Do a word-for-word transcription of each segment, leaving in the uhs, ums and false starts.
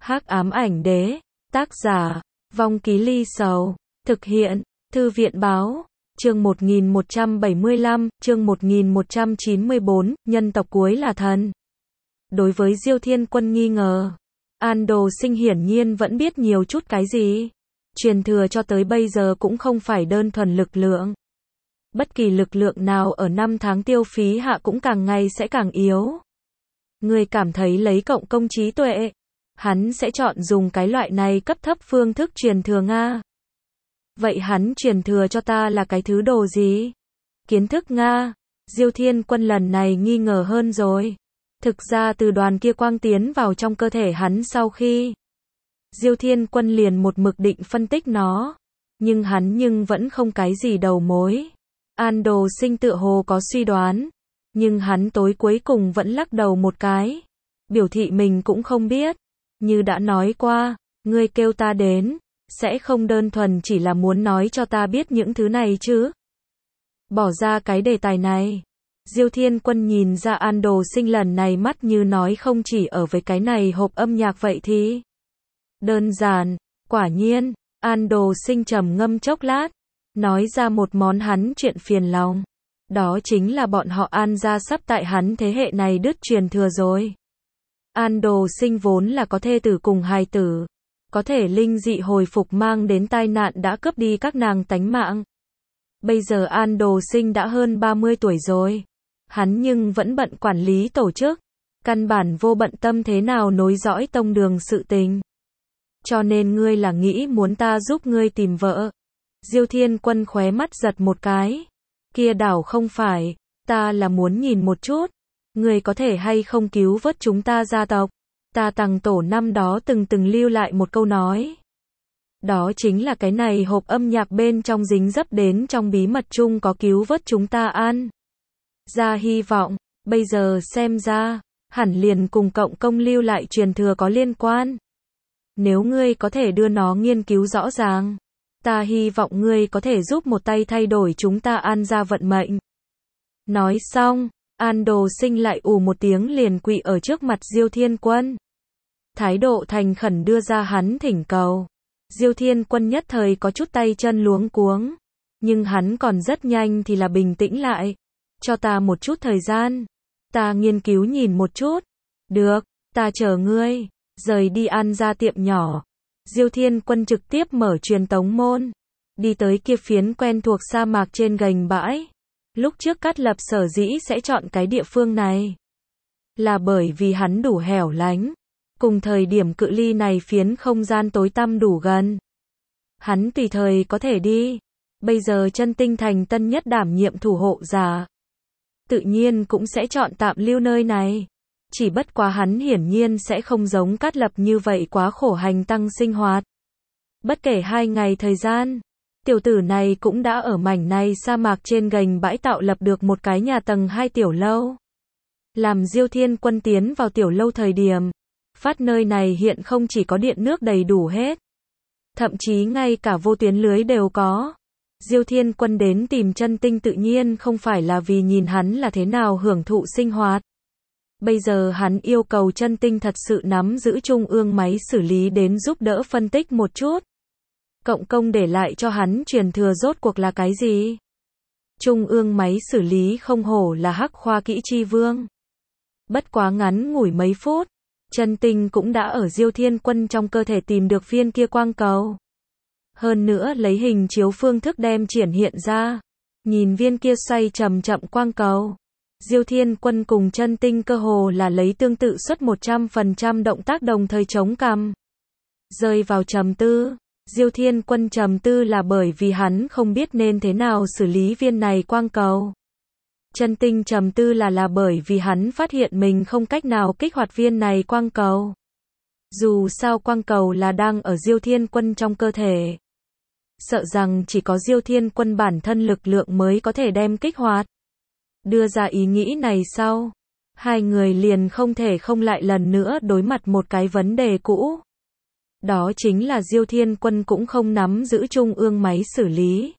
Hắc ám ảnh đế, tác giả, Vong Ký Ly Sầu, thực hiện, Thư viện báo, chương một nghìn một trăm bảy mươi lăm, chương một nghìn một trăm chín mươi bốn, nhân tộc cuối là thần. Đối với Diêu Thiên Quân nghi ngờ, An Đồ Sinh hiển nhiên vẫn biết nhiều chút cái gì. Truyền thừa cho tới bây giờ cũng không phải đơn thuần lực lượng. Bất kỳ lực lượng nào ở năm tháng tiêu phí hạ cũng càng ngày sẽ càng yếu. Người cảm thấy lấy cộng công trí tuệ, hắn sẽ chọn dùng cái loại này cấp thấp phương thức truyền thừa Nga. Vậy hắn truyền thừa cho ta là cái thứ đồ gì? Kiến thức Nga. Diêu Thiên Quân lần này nghi ngờ hơn rồi. Thực ra từ đoàn kia quang tiến vào trong cơ thể hắn sau khi, Diêu Thiên Quân liền một mực định phân tích nó. Nhưng hắn nhưng vẫn không cái gì đầu mối. An Đồ Sinh tựa hồ có suy đoán. Nhưng hắn tối cuối cùng vẫn lắc đầu một cái. Biểu thị mình cũng không biết. Như đã nói qua, ngươi kêu ta đến, sẽ không đơn thuần chỉ là muốn nói cho ta biết những thứ này chứ. Bỏ ra cái đề tài này. Diêu Thiên Quân nhìn ra An Đồ Sinh lần này mắt như nói không chỉ ở với cái này hộp âm nhạc vậy thì. Đơn giản, quả nhiên, An Đồ Sinh trầm ngâm chốc lát, nói ra một món hắn chuyện phiền lòng. Đó chính là bọn họ An gia sắp tại hắn thế hệ này đứt truyền thừa rồi. An Đồ Sinh vốn là có thê tử cùng hài tử, có thể linh dị hồi phục mang đến tai nạn đã cướp đi các nàng tánh mạng. Bây giờ An Đồ Sinh đã hơn ba mươi tuổi rồi, hắn nhưng vẫn bận quản lý tổ chức, căn bản vô bận tâm thế nào nối dõi tông đường sự tình. Cho nên ngươi là nghĩ muốn ta giúp ngươi tìm vợ? Diêu Thiên Quân khóe mắt giật một cái. Kia đảo không phải, ta là muốn nhìn một chút, ngươi có thể hay không cứu vớt chúng ta gia tộc. Ta Tằng tổ năm đó từng từng lưu lại một câu nói. Đó chính là cái này hộp âm nhạc bên trong dính dấp đến trong bí mật chung có cứu vớt chúng ta An gia hy vọng. Bây giờ xem ra, hẳn liền cùng cộng công lưu lại truyền thừa có liên quan. Nếu ngươi có thể đưa nó nghiên cứu rõ ràng, ta hy vọng ngươi có thể giúp một tay thay đổi chúng ta An gia vận mệnh. Nói xong, An Đồ Sinh lại ù một tiếng liền quỵ ở trước mặt Diêu Thiên Quân. Thái độ thành khẩn đưa ra hắn thỉnh cầu. Diêu Thiên Quân nhất thời có chút tay chân luống cuống. Nhưng hắn còn rất nhanh thì là bình tĩnh lại. Cho ta một chút thời gian. Ta nghiên cứu nhìn một chút. Được, ta chờ ngươi. Rời đi An gia tiệm nhỏ. Diêu Thiên Quân trực tiếp mở truyền tống môn. Đi tới kia phiến quen thuộc sa mạc trên gành bãi. Lúc trước Cát Lập sở dĩ sẽ chọn cái địa phương này, là bởi vì hắn đủ hẻo lánh. Cùng thời điểm cự ly này phiến không gian tối tăm đủ gần. Hắn tùy thời có thể đi. Bây giờ Chân Tinh Thành tân nhất đảm nhiệm thủ hộ giả, tự nhiên cũng sẽ chọn tạm lưu nơi này. Chỉ bất quá hắn hiển nhiên sẽ không giống Cát Lập như vậy quá khổ hành tăng sinh hoạt. Bất kể hai ngày thời gian, tiểu tử này cũng đã ở mảnh này sa mạc trên gành bãi tạo lập được một cái nhà tầng hai tiểu lâu. Làm Diêu Thiên Quân tiến vào tiểu lâu thời điểm, phát nơi này hiện không chỉ có điện nước đầy đủ hết, thậm chí ngay cả vô tuyến lưới đều có. Diêu Thiên Quân đến tìm Chân Tinh tự nhiên không phải là vì nhìn hắn là thế nào hưởng thụ sinh hoạt. Bây giờ hắn yêu cầu Chân Tinh thật sự nắm giữ trung ương máy xử lý đến giúp đỡ phân tích một chút. Cộng công để lại cho hắn truyền thừa rốt cuộc là cái gì? Trung ương máy xử lý không hổ là Hắc khoa kỹ chi vương. Bất quá ngắn ngủi mấy phút, Chân Tinh cũng đã ở Diêu Thiên Quân trong cơ thể tìm được viên kia quang cầu. Hơn nữa lấy hình chiếu phương thức đem triển hiện ra. Nhìn viên kia xoay chậm chậm quang cầu. Diêu Thiên Quân cùng Chân Tinh cơ hồ là lấy tương tự suất một trăm phần trăm động tác đồng thời chống cằm. Rơi vào trầm tư. Diêu Thiên Quân trầm tư là bởi vì hắn không biết nên thế nào xử lý viên này quang cầu. Chân Tinh trầm tư là là bởi vì hắn phát hiện mình không cách nào kích hoạt viên này quang cầu. Dù sao quang cầu là đang ở Diêu Thiên Quân trong cơ thể. Sợ rằng chỉ có Diêu Thiên Quân bản thân lực lượng mới có thể đem kích hoạt. Đưa ra ý nghĩ này sau, hai người liền không thể không lại lần nữa đối mặt một cái vấn đề cũ. Đó chính là Diêu Thiên Quân cũng không nắm giữ trung ương máy xử lý.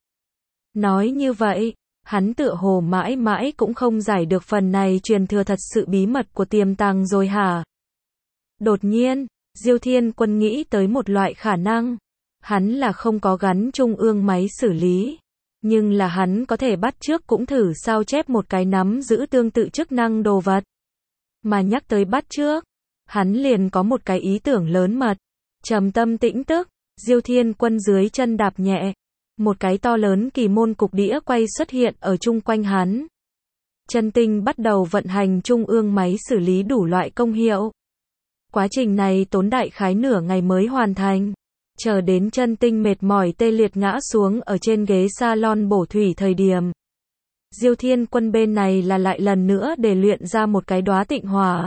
Nói như vậy, hắn tựa hồ mãi mãi cũng không giải được phần này truyền thừa thật sự bí mật của tiềm tàng rồi hả? Đột nhiên, Diêu Thiên Quân nghĩ tới một loại khả năng. Hắn là không có gắn trung ương máy xử lý. Nhưng là hắn có thể bắt chước cũng thử sao chép một cái nắm giữ tương tự chức năng đồ vật. Mà nhắc tới bắt chước, hắn liền có một cái ý tưởng lớn mật. Trầm tâm tĩnh tức, Diêu Thiên Quân dưới chân đạp nhẹ. Một cái to lớn kỳ môn cục đĩa quay xuất hiện ở chung quanh hắn. Chân tinh bắt đầu vận hành trung ương máy xử lý đủ loại công hiệu. Quá trình này tốn đại khái nửa ngày mới hoàn thành. Chờ đến chân tinh mệt mỏi tê liệt ngã xuống ở trên ghế salon bổ thủy thời điểm. Diêu Thiên Quân bên này là lại lần nữa để luyện ra một cái đóa tịnh hỏa.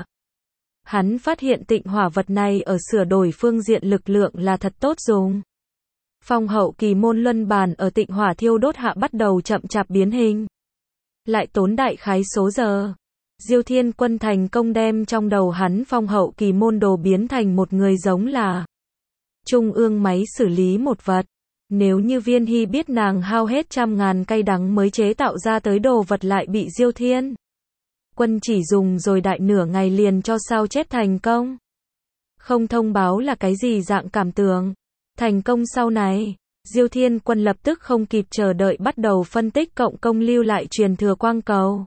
Hắn phát hiện tịnh hỏa vật này ở sửa đổi phương diện lực lượng là thật tốt dùng. Phong hậu kỳ môn luân bàn ở tịnh hỏa thiêu đốt hạ bắt đầu chậm chạp biến hình. Lại tốn đại khái số giờ. Diêu Thiên Quân thành công đem trong đầu hắn phong hậu kỳ môn đồ biến thành một người giống là trung ương máy xử lý một vật. Nếu như Viên Hy biết nàng hao hết trăm ngàn cây đắng mới chế tạo ra tới đồ vật lại bị Diêu Thiên Quân chỉ dùng rồi đại nửa ngày liền cho sao chép thành công. Không thông báo là cái gì dạng cảm tưởng. Thành công sau này, Diêu Thiên Quân lập tức không kịp chờ đợi bắt đầu phân tích cộng công lưu lại truyền thừa quang cầu.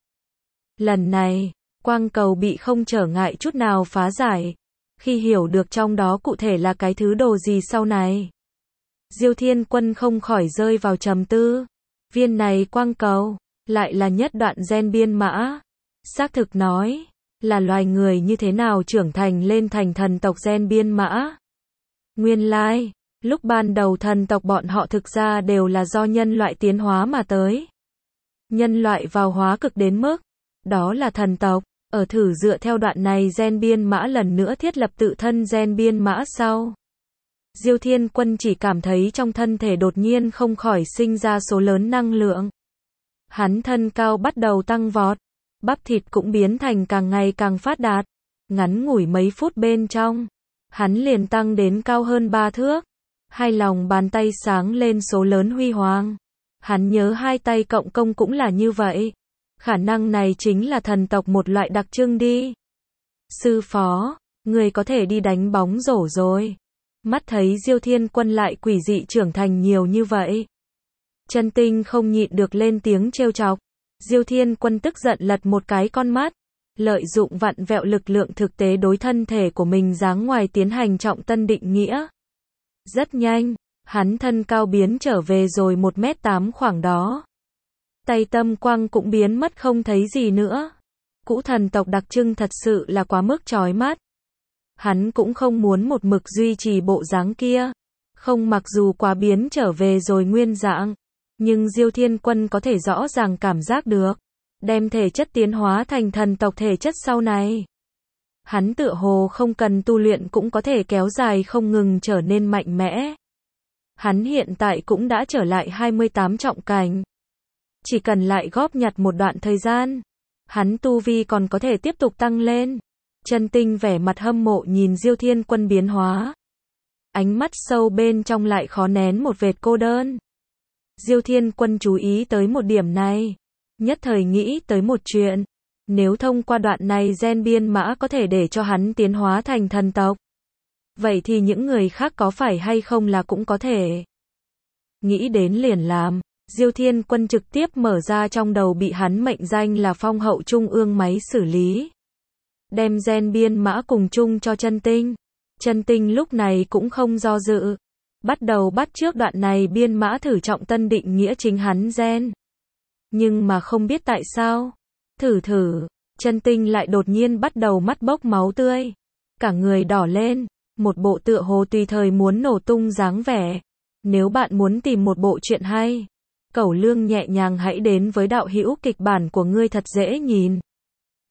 Lần này, quang cầu bị không trở ngại chút nào phá giải. Khi hiểu được trong đó cụ thể là cái thứ đồ gì sau này, Diêu Thiên Quân không khỏi rơi vào trầm tư. Viên này quang cầu, lại là nhất đoạn gen biên mã. Xác thực nói, là loài người như thế nào trưởng thành lên thành thần tộc gen biên mã. Nguyên lai, lúc ban đầu thần tộc bọn họ thực ra đều là do nhân loại tiến hóa mà tới. Nhân loại vào hóa cực đến mức, đó là thần tộc, ở thử dựa theo đoạn này gen biên mã lần nữa thiết lập tự thân gen biên mã sau. Diêu Thiên Quân chỉ cảm thấy trong thân thể đột nhiên không khỏi sinh ra số lớn năng lượng. Hắn thân cao bắt đầu tăng vọt, bắp thịt cũng biến thành càng ngày càng phát đạt. Ngắn ngủi mấy phút bên trong, hắn liền tăng đến cao hơn ba thước. Hai lòng bàn tay sáng lên số lớn huy hoàng. Hắn nhớ hai tay cộng công cũng là như vậy. Khả năng này chính là thần tộc một loại đặc trưng đi. Sư phó, người có thể đi đánh bóng rổ rồi. Mắt thấy Diêu Thiên Quân lại quỷ dị trưởng thành nhiều như vậy. Chân tinh không nhịn được lên tiếng trêu chọc. Diêu Thiên Quân tức giận lật một cái con mắt. Lợi dụng vặn vẹo lực lượng thực tế đối thân thể của mình dáng ngoài tiến hành trọng tân định nghĩa. Rất nhanh, hắn thân cao biến trở về rồi một mét tám khoảng đó. Tay tâm quang cũng biến mất không thấy gì nữa. Cũ thần tộc đặc trưng thật sự là quá mức chói mắt. Hắn cũng không muốn một mực duy trì bộ dáng kia. Không, mặc dù quá biến trở về rồi nguyên dạng, nhưng Diêu Thiên Quân có thể rõ ràng cảm giác được, đem thể chất tiến hóa thành thần tộc thể chất sau này. Hắn tựa hồ không cần tu luyện cũng có thể kéo dài không ngừng trở nên mạnh mẽ. Hắn hiện tại cũng đã trở lại hai mươi tám trọng cảnh. Chỉ cần lại góp nhặt một đoạn thời gian, hắn tu vi còn có thể tiếp tục tăng lên. Chân tinh vẻ mặt hâm mộ nhìn Diêu Thiên Quân biến hóa. Ánh mắt sâu bên trong lại khó nén một vệt cô đơn. Diêu Thiên Quân chú ý tới một điểm này. Nhất thời nghĩ tới một chuyện. Nếu thông qua đoạn này gen biên mã có thể để cho hắn tiến hóa thành thần tộc, vậy thì những người khác có phải hay không là cũng có thể. Nghĩ đến liền làm. Diêu Thiên Quân trực tiếp mở ra trong đầu bị hắn mệnh danh là phong hậu trung ương máy xử lý. Đem gen biên mã cùng chung cho chân tinh. Chân tinh lúc này cũng không do dự. Bắt đầu bắt trước đoạn này biên mã thử trọng tân định nghĩa chính hắn gen. Nhưng mà không biết tại sao. Thử thử, chân tinh lại đột nhiên bắt đầu mắt bốc máu tươi. Cả người đỏ lên. Một bộ tựa hồ tùy thời muốn nổ tung dáng vẻ. Nếu bạn muốn tìm một bộ truyện hay, Cẩu Lương nhẹ nhàng hãy đến với đạo hữu kịch bản của ngươi thật dễ nhìn.